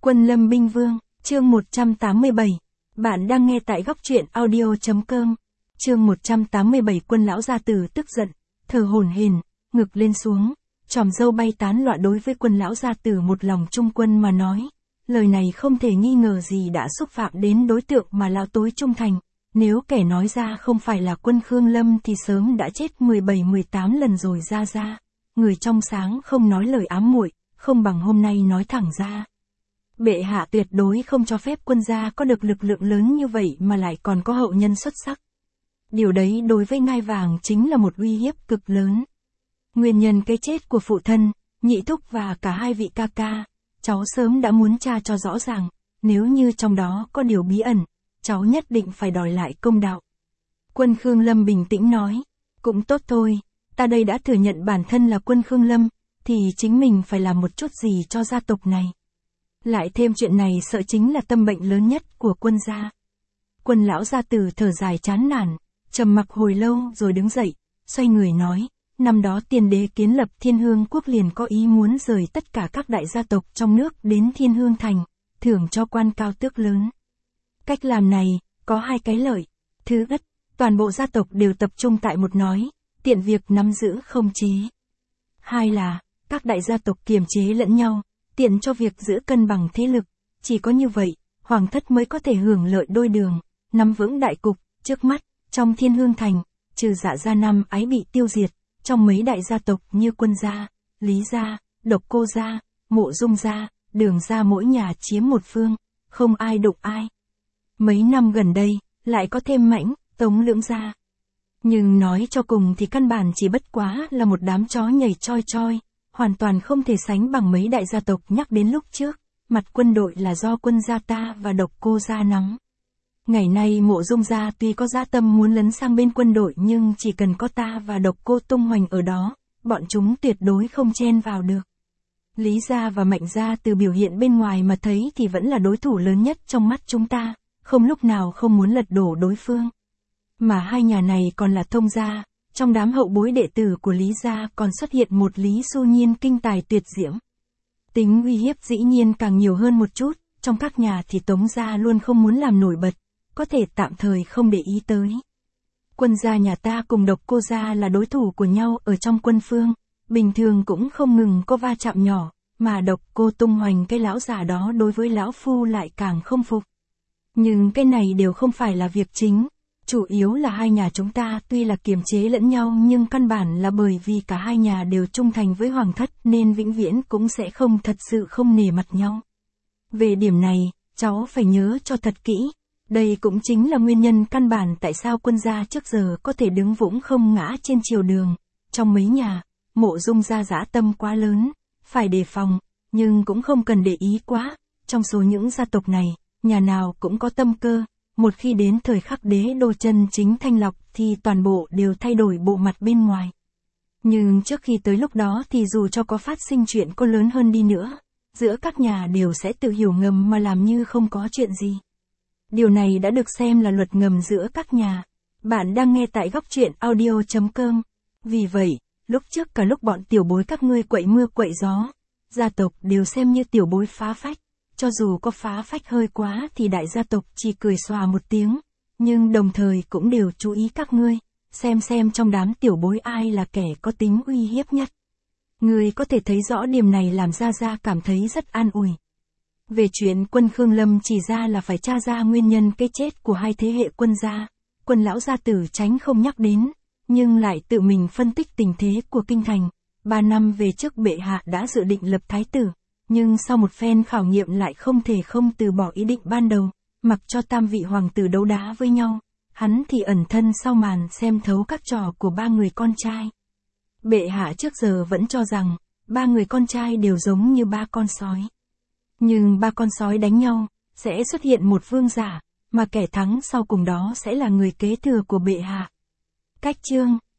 Quân Lâm Binh Vương, chương 187. Bạn đang nghe tại góc truyện audio.com. Chương 187. Quân lão gia tử tức giận, thở hổn hển, ngực lên xuống, chòm râu bay tán loạn. Đối với Quân lão gia tử một lòng trung quân mà nói, lời này không thể nghi ngờ gì đã xúc phạm đến đối tượng mà lão tối trung thành. Nếu kẻ nói ra không phải là Quân Khương Lâm thì sớm đã chết 17-18 lần rồi ra. Người trong sáng không nói lời ám muội, không bằng hôm nay nói thẳng ra. Bệ hạ tuyệt đối không cho phép quân gia có được lực lượng lớn như vậy mà lại còn có hậu nhân xuất sắc. Điều đấy đối với ngai vàng chính là một uy hiếp cực lớn. Nguyên nhân cái chết của phụ thân, nhị thúc và cả hai vị ca ca, cháu sớm đã muốn tra cho rõ ràng, nếu như trong đó có điều bí ẩn, cháu nhất định phải đòi lại công đạo. Quân Khương Lâm bình tĩnh nói, cũng tốt thôi, ta đây đã thừa nhận bản thân là Quân Khương Lâm, thì chính mình phải làm một chút gì cho gia tộc này. Lại thêm chuyện này sợ chính là tâm bệnh lớn nhất của quân gia. Quân lão gia tử thở dài chán nản, trầm mặc hồi lâu rồi đứng dậy, xoay người nói, năm đó tiên đế kiến lập Thiên Hương quốc liền có ý muốn rời tất cả các đại gia tộc trong nước đến Thiên Hương thành, thưởng cho quan cao tước lớn. Cách làm này, có hai cái lợi. Thứ nhất, toàn bộ gia tộc đều tập trung tại một nói, tiện việc nắm giữ không chế. Hai là, các đại gia tộc kiềm chế lẫn nhau, tiện cho việc giữ cân bằng thế lực. Chỉ có như vậy, hoàng thất mới có thể hưởng lợi đôi đường, nắm vững đại cục. Trước mắt, trong Thiên Hương thành, trừ Dạ gia năm ái bị tiêu diệt, trong mấy đại gia tộc như Quân gia, Lý gia, Độc Cô gia, Mộ Dung gia, Đường gia mỗi nhà chiếm một phương, không ai đụng ai. Mấy năm gần đây, lại có thêm Mãnh, Tống lưỡng gia. Nhưng nói cho cùng thì căn bản chỉ bất quá là một đám chó nhảy choi, hoàn toàn không thể sánh bằng mấy đại gia tộc nhắc đến lúc trước. Mặt quân đội là do Quân gia ta và Độc Cô gia nắm. Ngày nay Mộ Dung gia tuy có dã tâm muốn lấn sang bên quân đội, nhưng chỉ cần có ta và Độc Cô tung hoành ở đó, bọn chúng tuyệt đối không chen vào được. Lý gia và Mạnh gia từ biểu hiện bên ngoài mà thấy thì vẫn là đối thủ lớn nhất trong mắt chúng ta, không lúc nào không muốn lật đổ đối phương. Mà hai nhà này còn là thông gia, trong đám hậu bối đệ tử của Lý gia còn xuất hiện một Lý Xu Nhiên kinh tài tuyệt diễm. Tính uy hiếp dĩ nhiên càng nhiều hơn một chút, trong các nhà thì Tống gia luôn không muốn làm nổi bật, có thể tạm thời không để ý tới. Quân gia nhà ta cùng Độc Cô gia là đối thủ của nhau ở trong quân phương, bình thường cũng không ngừng có va chạm nhỏ, mà Độc Cô tung hoành cái lão già đó đối với lão phu lại càng không phục. Nhưng cái này đều không phải là việc chính, chủ yếu là hai nhà chúng ta tuy là kiềm chế lẫn nhau nhưng căn bản là bởi vì cả hai nhà đều trung thành với hoàng thất nên vĩnh viễn cũng sẽ không thật sự không nể mặt nhau. Về điểm này, cháu phải nhớ cho thật kỹ. Đây cũng chính là nguyên nhân căn bản tại sao quân gia trước giờ có thể đứng vững không ngã trên triều đường. Trong mấy nhà, Mộ Dung gia dã tâm quá lớn, phải đề phòng, nhưng cũng không cần để ý quá. Trong số những gia tộc này, nhà nào cũng có tâm cơ, một khi đến thời khắc đế đô chân chính thanh lọc thì toàn bộ đều thay đổi bộ mặt bên ngoài. Nhưng trước khi tới lúc đó thì dù cho có phát sinh chuyện có lớn hơn đi nữa, giữa các nhà đều sẽ tự hiểu ngầm mà làm như không có chuyện gì. Điều này đã được xem là luật ngầm giữa các nhà. Bạn đang nghe tại góc truyện audio.com. Vì vậy, lúc trước cả lúc bọn tiểu bối các ngươi quậy mưa quậy gió, gia tộc đều xem như tiểu bối phá phách. Cho dù có phá phách hơi quá thì đại gia tộc chỉ cười xòa một tiếng, nhưng đồng thời cũng đều chú ý các ngươi, xem trong đám tiểu bối ai là kẻ có tính uy hiếp nhất. Ngươi có thể thấy rõ điểm này làm Gia cảm thấy rất an ủi. Về chuyện Quân Khương Lâm chỉ ra là phải tra ra nguyên nhân cái chết của hai thế hệ quân gia, Quân lão gia tử tránh không nhắc đến, nhưng lại tự mình phân tích tình thế của kinh thành. 3 năm về trước bệ hạ đã dự định lập thái tử, nhưng sau một phen khảo nghiệm lại không thể không từ bỏ ý định ban đầu, mặc cho tam vị hoàng tử đấu đá với nhau, hắn thì ẩn thân sau màn xem thấu các trò của 3 người con trai. Bệ hạ trước giờ vẫn cho rằng, 3 người con trai đều giống như 3 con sói. Nhưng 3 con sói đánh nhau, sẽ xuất hiện một vương giả, mà kẻ thắng sau cùng đó sẽ là người kế thừa của bệ hạ. Cách chương